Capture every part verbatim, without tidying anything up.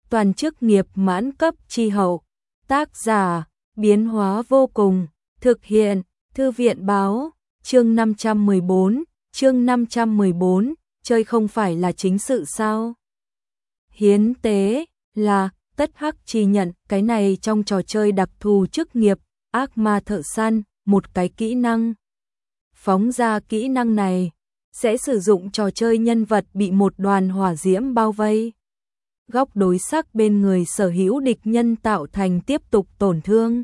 toàn chức nghiệp mãn cấp chi hậu. Tác giả, biến hóa vô cùng, thực hiện, Thư viện báo, chương năm trăm mười bốn, chương năm trăm mười bốn, chơi không phải là chính sự sao? Hiến tế, là, tất hắc chi nhận, cái này trong trò chơi đặc thù chức nghiệp, ác ma thợ săn, một cái kỹ năng. Phóng ra kỹ năng này, sẽ sử dụng trò chơi nhân vật bị một đoàn hỏa diễm bao vây. Góc đối sắc bên người sở hữu địch nhân tạo thành tiếp tục tổn thương.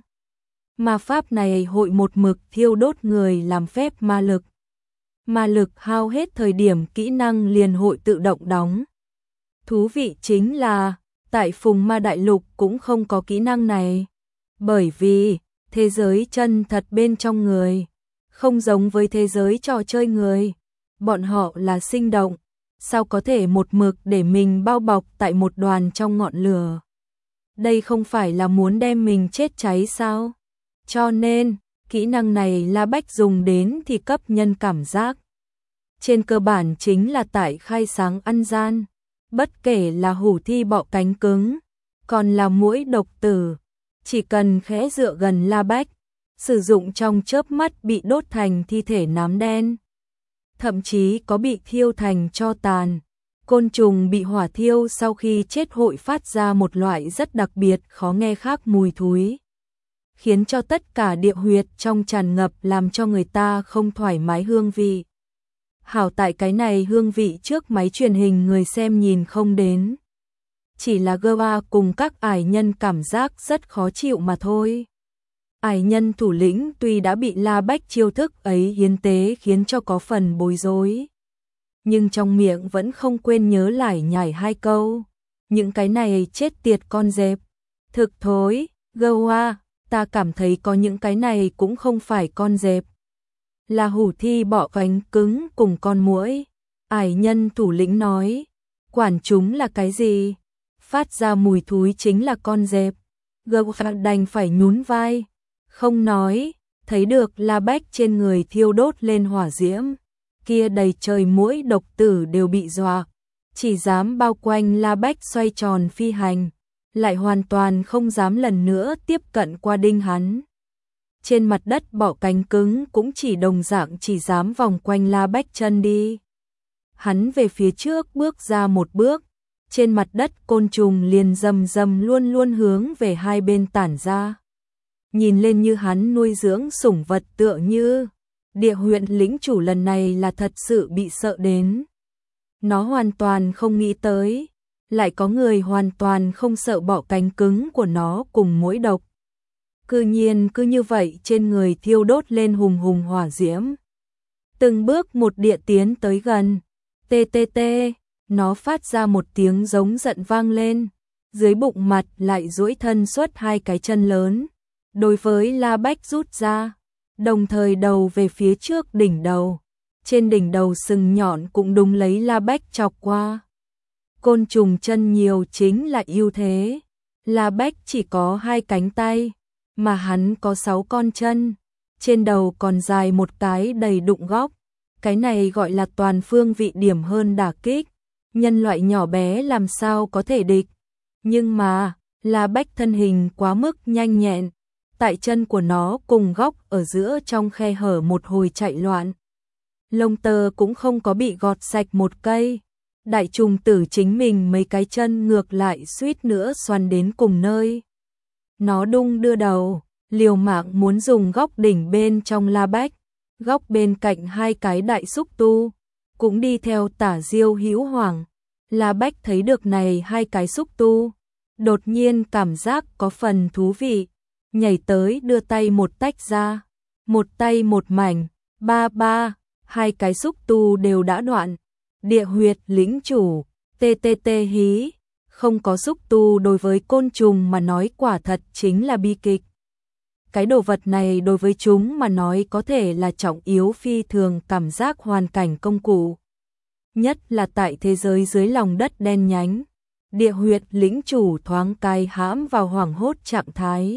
Ma pháp này hội một mực thiêu đốt người làm phép ma lực. Ma lực hao hết thời điểm kỹ năng liền hội tự động đóng. Thú vị chính là, tại Phùng Ma Đại Lục cũng không có kỹ năng này. Bởi vì, thế giới chân thật bên trong người, không giống với thế giới trò chơi người. Bọn họ là sinh động, sao có thể một mực để mình bao bọc tại một đoàn trong ngọn lửa. Đây không phải là muốn đem mình chết cháy sao? Cho nên, kỹ năng này La Bách dùng đến thì cấp nhân cảm giác. Trên cơ bản chính là tại khai sáng ăn gian, bất kể là hủ thi bọ cánh cứng, còn là muỗi độc tử, chỉ cần khẽ dựa gần La Bách, sử dụng trong chớp mắt bị đốt thành thi thể nám đen. Thậm chí có bị thiêu thành tro tàn. Côn trùng bị hỏa thiêu sau khi chết hội phát ra một loại rất đặc biệt khó nghe khác mùi thúi, khiến cho tất cả địa huyệt trong tràn ngập làm cho người ta không thoải mái hương vị. Hảo tại cái này hương vị trước máy truyền hình người xem nhìn không đến. Chỉ là gơ ba cùng các ải nhân cảm giác rất khó chịu mà thôi. Ải nhân thủ lĩnh tuy đã bị La Bách chiêu thức ấy hiến tế khiến cho có phần bối rối, nhưng trong miệng vẫn không quên nhớ lải nhải hai câu. Những cái này chết tiệt con dẹp. Thực thối, gơ hoa, ta cảm thấy có những cái này cũng không phải con dẹp. Là hủ thi bọ cánh cứng cùng con muỗi. Ải nhân thủ lĩnh nói, quản chúng là cái gì? Phát ra mùi thúi chính là con dẹp. Gơ hoa đành phải nhún vai, không nói, thấy được La Bách trên người thiêu đốt lên hỏa diễm, kia đầy trời muỗi độc tử đều bị dọa, chỉ dám bao quanh La Bách xoay tròn phi hành, lại hoàn toàn không dám lần nữa tiếp cận qua đinh hắn. Trên mặt đất bọ cánh cứng cũng chỉ đồng dạng chỉ dám vòng quanh La Bách chân đi. Hắn về phía trước bước ra một bước, trên mặt đất côn trùng liền rầm rầm luôn luôn hướng về hai bên tản ra. Nhìn lên như hắn nuôi dưỡng sủng vật tựa như. Địa huyện lĩnh chủ lần này là thật sự bị sợ đến. Nó hoàn toàn không nghĩ tới, lại có người hoàn toàn không sợ bọ cánh cứng của nó cùng muỗi độc. Cư nhiên cứ như vậy trên người thiêu đốt lên hùng hùng hỏa diễm. Từng bước một địa tiến tới gần. Tê tê tê, nó phát ra một tiếng giống giận vang lên. Dưới bụng mặt lại duỗi thân xuất hai cái chân lớn. Đối với La Bách rút ra, đồng thời đầu về phía trước đỉnh đầu. Trên đỉnh đầu sừng nhọn cũng đúng lấy La Bách chọc qua. Côn trùng chân nhiều chính là ưu thế. La Bách chỉ có hai cánh tay, mà hắn có sáu con chân. Trên đầu còn dài một cái đầy đụng góc. Cái này gọi là toàn phương vị điểm hơn đả kích. Nhân loại nhỏ bé làm sao có thể địch. Nhưng mà, La Bách thân hình quá mức nhanh nhẹn. Tại chân của nó cùng góc ở giữa trong khe hở một hồi chạy loạn. Lông tơ cũng không có bị gọt sạch một cây. Đại trùng tử chính mình mấy cái chân ngược lại suýt nữa xoắn đến cùng nơi. Nó đung đưa đầu, liều mạng muốn dùng góc đỉnh bên trong La Bách. Góc bên cạnh hai cái đại xúc tu, cũng đi theo tả diêu hữu hoàng. La Bách thấy được này hai cái xúc tu, đột nhiên cảm giác có phần thú vị. Nhảy tới đưa tay một tách ra, một tay một mảnh, ba ba, hai cái xúc tu đều đã đoạn. Địa huyệt lĩnh chủ, tê tê tê hí, không có xúc tu đối với côn trùng mà nói quả thật chính là bi kịch. Cái đồ vật này đối với chúng mà nói có thể là trọng yếu phi thường cảm giác hoàn cảnh công cụ. Nhất là tại thế giới dưới lòng đất đen nhánh, địa huyệt lĩnh chủ thoáng cai hãm vào hoảng hốt trạng thái.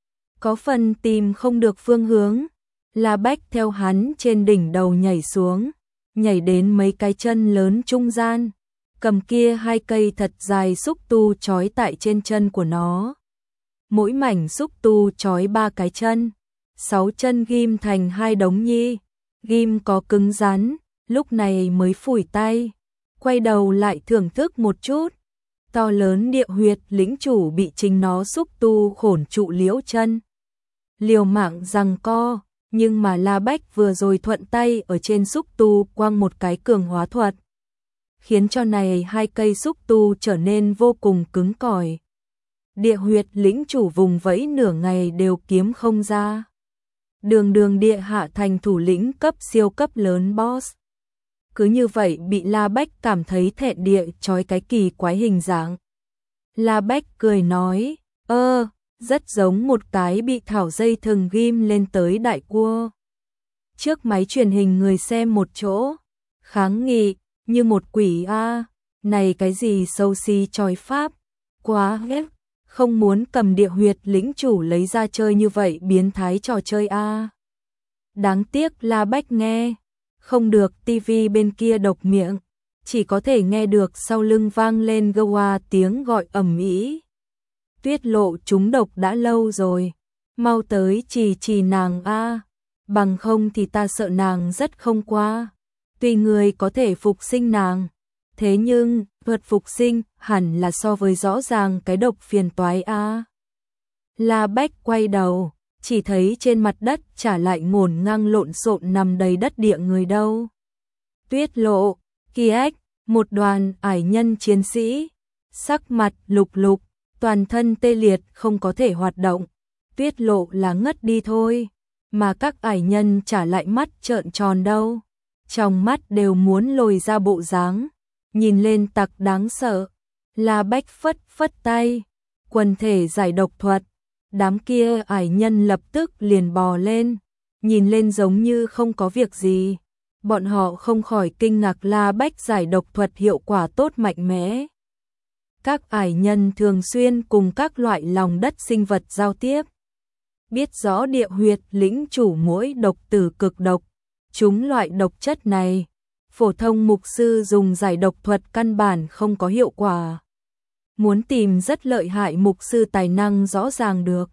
Có phần tìm không được phương hướng, La Bách theo hắn trên đỉnh đầu nhảy xuống, nhảy đến mấy cái chân lớn trung gian, cầm kia hai cây thật dài xúc tu trói tại trên chân của nó. Mỗi mảnh xúc tu trói ba cái chân, sáu chân ghim thành hai đống nhi, ghim có cứng rắn, lúc này mới phủi tay, quay đầu lại thưởng thức một chút. To lớn địa huyệt lĩnh chủ bị chính nó xúc tu khổn trụ liễu chân. Liều mạng giằng co, nhưng mà La Bách vừa rồi thuận tay ở trên xúc tu quăng một cái cường hóa thuật, khiến cho này hai cây xúc tu trở nên vô cùng cứng cỏi. Địa huyệt lĩnh chủ vùng vẫy nửa ngày đều kiếm không ra. Đường đường địa hạ thành thủ lĩnh cấp siêu cấp lớn boss. Cứ như vậy bị La Bách cảm thấy thẹn địa trói cái kỳ quái hình dạng. La Bách cười nói, ơ, rất giống một cái bị thảo dây thừng ghim lên tới đại cua. Trước máy truyền hình người xem một chỗ, kháng nghị, như một quỷ a, này cái gì sâu si chói pháp, quá ghét, không muốn cầm địa huyệt lĩnh chủ lấy ra chơi như vậy biến thái trò chơi a. Đáng tiếc La Bách nghe không được, tivi bên kia độc miệng, chỉ có thể nghe được sau lưng vang lên gâu tiếng gọi ầm ĩ. Tuyết Lộ trúng độc đã lâu rồi, mau tới trì trì nàng a, bằng không thì ta sợ nàng rất không qua. Tuy người có thể phục sinh nàng, thế nhưng thuật phục sinh hẳn là so với rõ ràng cái độc phiền toái a. La Bách quay đầu, chỉ thấy trên mặt đất trả lại ngổn ngang lộn xộn nằm đầy đất địa người đâu. Tuyết Lộ, Kiếc, một đoàn ải nhân chiến sĩ, sắc mặt lục lục, toàn thân tê liệt không có thể hoạt động. Tuyết Lộ là ngất đi thôi, mà các ải nhân trả lại mắt trợn tròn đâu. Trong mắt đều muốn lồi ra bộ dáng, nhìn lên tặc đáng sợ. La Bách phất phất tay, quần thể giải độc thuật. Đám kia ải nhân lập tức liền bò lên, nhìn lên giống như không có việc gì. Bọn họ không khỏi kinh ngạc La Bách giải độc thuật hiệu quả tốt mạnh mẽ. Các ải nhân thường xuyên cùng các loại lòng đất sinh vật giao tiếp. Biết rõ địa huyệt lĩnh chủ mỗi độc tử cực độc, chúng loại độc chất này, phổ thông mục sư dùng giải độc thuật căn bản không có hiệu quả. Muốn tìm rất lợi hại mục sư tài năng rõ ràng được.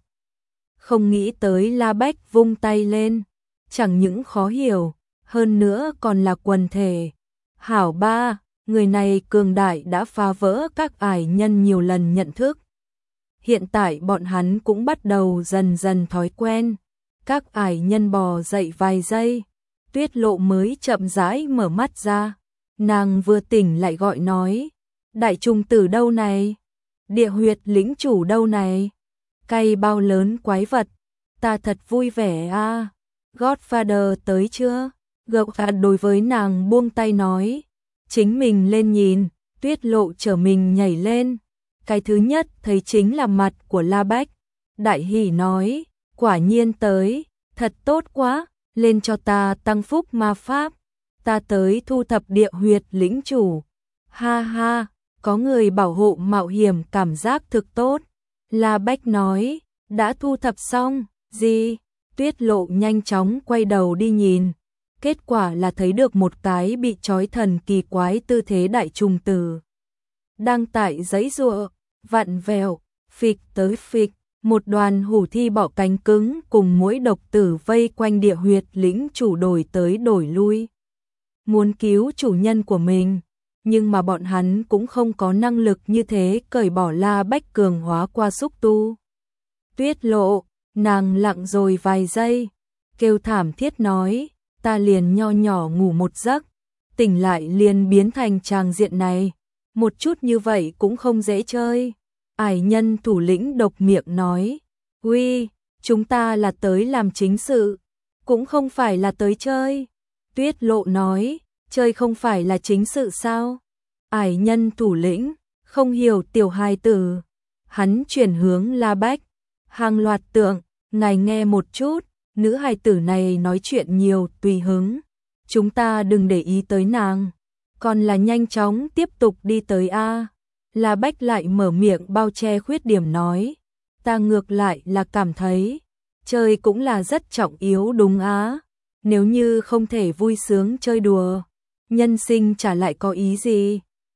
Không nghĩ tới La Bách vung tay lên, chẳng những khó hiểu, hơn nữa còn là quần thể. Hảo ba, người này cường đại đã phá vỡ các ải nhân nhiều lần nhận thức. Hiện tại bọn hắn cũng bắt đầu dần dần thói quen. Các ải nhân bò dậy vài giây, Tuyết Lộ mới chậm rãi mở mắt ra. Nàng vừa tỉnh lại gọi nói, đại trùng tử đâu này? Địa huyệt lĩnh chủ đâu này? Cây bao lớn quái vật, ta thật vui vẻ a. À. Godfather tới chưa? Godfather đối với nàng buông tay nói, chính mình lên nhìn. Tuyết Lộ trở mình nhảy lên, cái thứ nhất thấy chính là mặt của La Bách. Đại hỉ nói, quả nhiên tới, thật tốt quá, lên cho ta tăng phúc ma pháp, ta tới thu thập địa huyệt lĩnh chủ. Ha ha, có người bảo hộ mạo hiểm cảm giác thực tốt. La Bách nói, đã thu thập xong, gì? Tuyết Lộ nhanh chóng quay đầu đi nhìn, kết quả là thấy được một cái bị trói thần kỳ quái tư thế đại trùng tử. Đang tại giãy giụa, vặn vẹo, phịch tới phịch, một đoàn hủ thi bọ cánh cứng cùng mỗi độc tử vây quanh địa huyệt lĩnh chủ đổi tới đổi lui. Muốn cứu chủ nhân của mình, nhưng mà bọn hắn cũng không có năng lực như thế cởi bỏ La Bách cường hóa qua xúc tu. Tuyết Lộ, nàng lặng rồi vài giây, kêu thảm thiết nói, ta liền nho nhỏ ngủ một giấc, tỉnh lại liền biến thành tràng diện này, một chút như vậy cũng không dễ chơi. Ải nhân thủ lĩnh độc miệng nói, uy, chúng ta là tới làm chính sự, cũng không phải là tới chơi. Tuyết Lộ nói, chơi không phải là chính sự sao? Ải nhân thủ lĩnh, không hiểu tiểu hài tử. Hắn chuyển hướng La Bách, hàng loạt tượng, ngài nghe một chút, nữ hài tử này nói chuyện nhiều tùy hứng. Chúng ta đừng để ý tới nàng, còn là nhanh chóng tiếp tục đi tới A. La Bách lại mở miệng bao che khuyết điểm nói, ta ngược lại là cảm thấy, chơi cũng là rất trọng yếu đúng á, nếu như không thể vui sướng chơi đùa, nhân sinh chả lại có ý gì.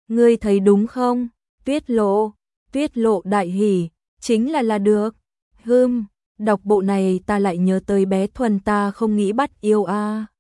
Ngươi thấy đúng không? Tuyết Lộ, Tuyết Lộ đại hỉ, chính là là được. Hừm, đọc bộ này ta lại nhớ tới bé Thuần ta không nghĩ bắt yêu a.